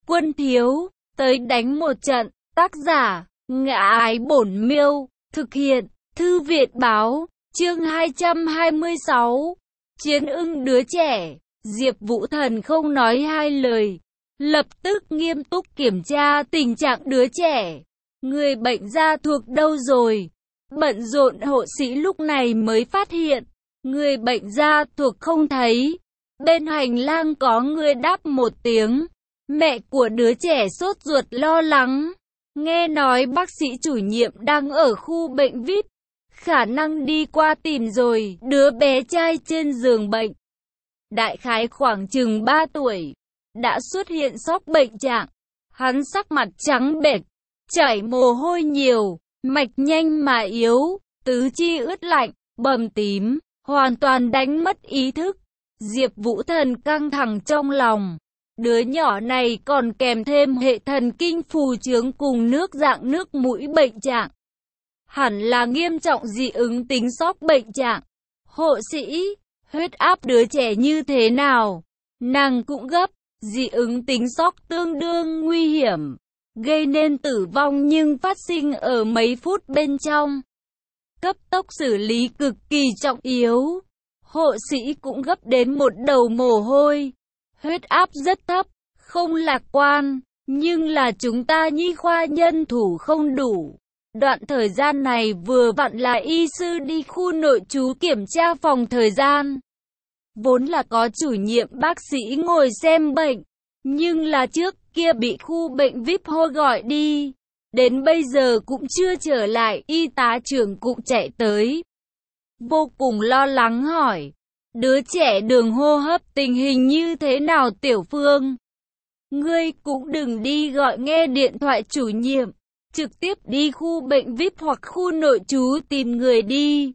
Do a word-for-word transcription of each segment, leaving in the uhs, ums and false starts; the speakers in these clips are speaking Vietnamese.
Quân thiếu, tới đánh một trận. Tác giả, Ngã Ái Bổn Miêu. Thực hiện, Thư viện báo. Chương hai trăm hai mươi sáu. Chiến ưng đứa trẻ. Diệp Vũ Thần không nói hai lời, lập tức nghiêm túc kiểm tra tình trạng đứa trẻ. Người bệnh ra thuộc đâu rồi? Bận rộn hộ sĩ lúc này mới phát hiện, người bệnh ra thuộc không thấy. Bên hành lang có người đáp một tiếng. Mẹ của đứa trẻ sốt ruột lo lắng. Nghe nói bác sĩ chủ nhiệm đang ở khu bệnh vi ai pi, khả năng đi qua tìm rồi. Đứa bé trai trên giường bệnh, đại khái khoảng chừng ba tuổi, đã xuất hiện sốc bệnh trạng. Hắn sắc mặt trắng bệch, chảy mồ hôi nhiều, mạch nhanh mà yếu, tứ chi ướt lạnh, bầm tím, hoàn toàn đánh mất ý thức. Diệp Vũ Thần căng thẳng trong lòng. Đứa nhỏ này còn kèm thêm hệ thần kinh phù trướng cùng nước dạng nước mũi bệnh trạng. Hẳn là nghiêm trọng dị ứng tính sốc bệnh trạng. Hộ sĩ, huyết áp đứa trẻ như thế nào? Nàng cũng gấp. Dị ứng tính sốc tương đương nguy hiểm, gây nên tử vong nhưng phát sinh ở mấy phút bên trong. Cấp tốc xử lý cực kỳ trọng yếu. Hộ sĩ cũng gấp đến một đầu mồ hôi. Huyết áp rất thấp, không lạc quan, nhưng là chúng ta nhi khoa nhân thủ không đủ. Đoạn thời gian này vừa vặn là y sư đi khu nội trú kiểm tra phòng thời gian. Vốn là có chủ nhiệm bác sĩ ngồi xem bệnh, nhưng là trước kia bị khu bệnh vi ai pi hô gọi đi. Đến bây giờ cũng chưa trở lại, y tá trưởng cũng chạy tới. Vô cùng lo lắng hỏi, đứa trẻ đường hô hấp tình hình như thế nào Tiểu Phương? Ngươi cũng đừng đi gọi nghe điện thoại chủ nhiệm, trực tiếp đi khu bệnh vi ai pi hoặc khu nội trú tìm người đi.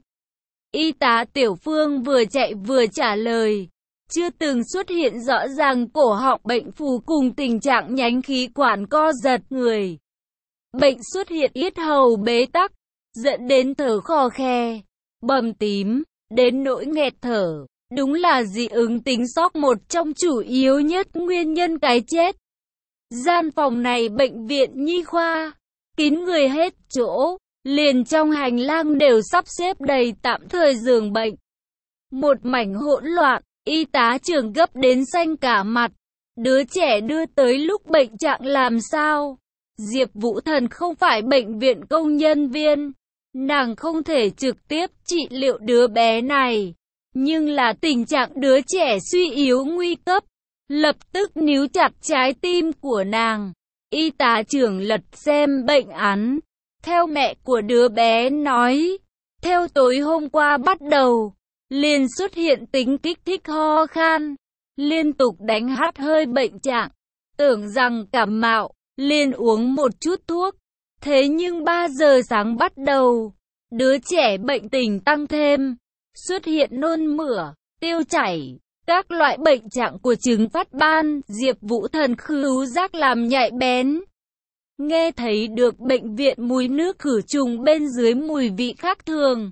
Y tá Tiểu Phương vừa chạy vừa trả lời, chưa từng xuất hiện rõ ràng cổ họng bệnh phù cùng tình trạng nhánh khí quản co giật người. Bệnh xuất hiện yết hầu bế tắc, dẫn đến thở khò khe, bầm tím, đến nỗi nghẹt thở. Đúng là dị ứng tính sốc một trong chủ yếu nhất nguyên nhân cái chết. Gian phòng này bệnh viện nhi khoa, kín người hết chỗ, liền trong hành lang đều sắp xếp đầy tạm thời giường bệnh. Một mảnh hỗn loạn, y tá trưởng gấp đến xanh cả mặt. Đứa trẻ đưa tới lúc bệnh trạng làm sao? Diệp Vũ Thần không phải bệnh viện công nhân viên, nàng không thể trực tiếp trị liệu đứa bé này. Nhưng là tình trạng đứa trẻ suy yếu nguy cấp, lập tức níu chặt trái tim của nàng. Y tá trưởng lật xem bệnh án. Theo mẹ của đứa bé nói, theo tối hôm qua bắt đầu, liền xuất hiện tính kích thích ho khan, liên tục đánh hắt hơi bệnh trạng. Tưởng rằng cảm mạo, liền uống một chút thuốc. Thế nhưng ba giờ sáng bắt đầu, đứa trẻ bệnh tình tăng thêm, xuất hiện nôn mửa, tiêu chảy, các loại bệnh trạng của chứng phát ban. Diệp Vũ Thần khứu giác làm nhạy bén, nghe thấy được bệnh viện mùi nước khử trùng bên dưới mùi vị khác thường.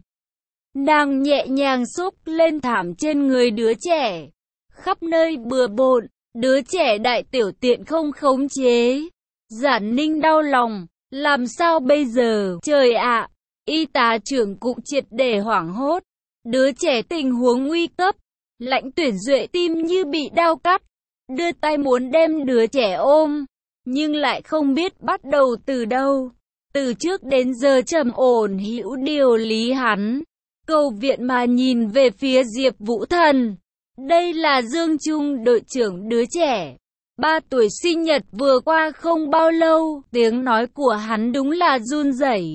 Nàng nhẹ nhàng xúc lên thảm trên người đứa trẻ, khắp nơi bừa bộn, đứa trẻ đại tiểu tiện không khống chế. Giản Ninh đau lòng, làm sao bây giờ? Trời ạ! Y tá trưởng cũng triệt để hoảng hốt. Đứa trẻ tình huống nguy cấp, Lãnh Tuyển Duệ tim như bị đao cắt, đưa tay muốn đem đứa trẻ ôm, nhưng lại không biết bắt đầu từ đâu. Từ trước đến giờ trầm ổn hữu điều lý hắn, cầu viện mà nhìn về phía Diệp Vũ Thần. Đây là Dương Trung, đội trưởng đứa trẻ. Ba tuổi sinh nhật vừa qua không bao lâu, tiếng nói của hắn đúng là run rẩy.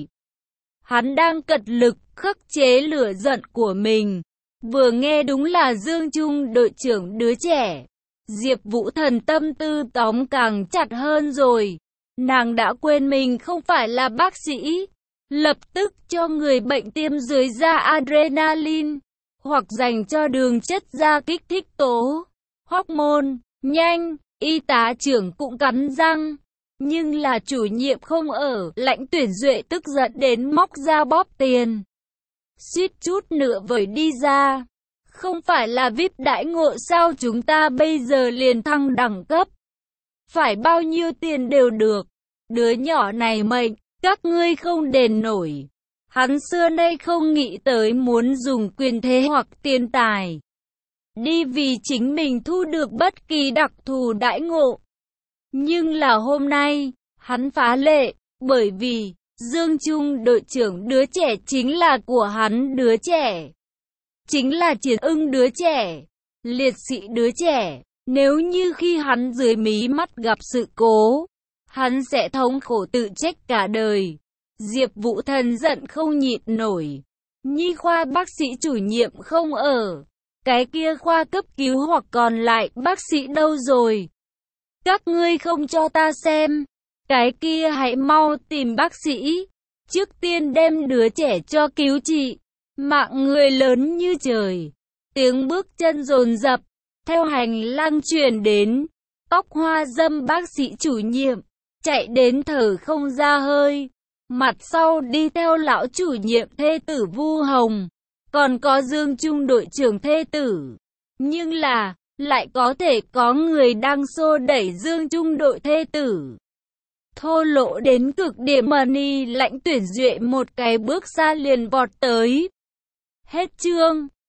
Hắn đang cật lực khắc chế lửa giận của mình. Vừa nghe đúng là Dương Trung, đội trưởng đứa trẻ. Diệp Vũ Thần tâm tư tóm càng chặt hơn rồi. Nàng đã quên mình không phải là bác sĩ. Lập tức cho người bệnh tiêm dưới da adrenaline, hoặc dành cho đường chất da kích thích tố, hormone. Nhanh! Y tá trưởng cũng cắn răng. Nhưng là chủ nhiệm không ở, Lãnh Tuyển Duệ tức giận đến móc ra bóp tiền. Suýt chút nữa vời đi ra. Không phải là vi ai pi đãi ngộ sao chúng ta bây giờ liền thăng đẳng cấp? phải bao nhiêu tiền đều được. Đứa nhỏ này mệnh, các ngươi không đền nổi. Hắn xưa nay không nghĩ tới muốn dùng quyền thế hoặc tiền tài đi vì chính mình thu được bất kỳ đặc thù đãi ngộ. Nhưng là hôm nay, hắn phá lệ, bởi vì Dương Trung đội trưởng đứa trẻ chính là của hắn đứa trẻ. Chính là Chiến Ưng đứa trẻ, liệt sĩ đứa trẻ. Nếu như khi hắn dưới mí mắt gặp sự cố, hắn sẽ thống khổ tự trách cả đời. Diệp Vũ Thần giận không nhịn nổi. Nhi khoa bác sĩ chủ nhiệm không ở. Cái kia khoa cấp cứu hoặc còn lại bác sĩ đâu rồi? Các ngươi không cho ta xem. Cái kia hãy mau tìm bác sĩ. Trước tiên đem đứa trẻ cho cứu trị. Mạng người lớn như trời. Tiếng bước chân dồn dập theo hành lang truyền đến. Tóc hoa dâm bác sĩ chủ nhiệm chạy đến thở không ra hơi. Mặt sau đi theo lão chủ nhiệm thê tử Vu Hồng, còn có Dương Trung đội trưởng thê tử. Nhưng là, lại có thể có người đang xô đẩy Dương Trung đội thê tử. Thô lỗ đến cực điểm, Mani lạnh tuyển duệ một cái bước xa liền vọt tới. Hết chương.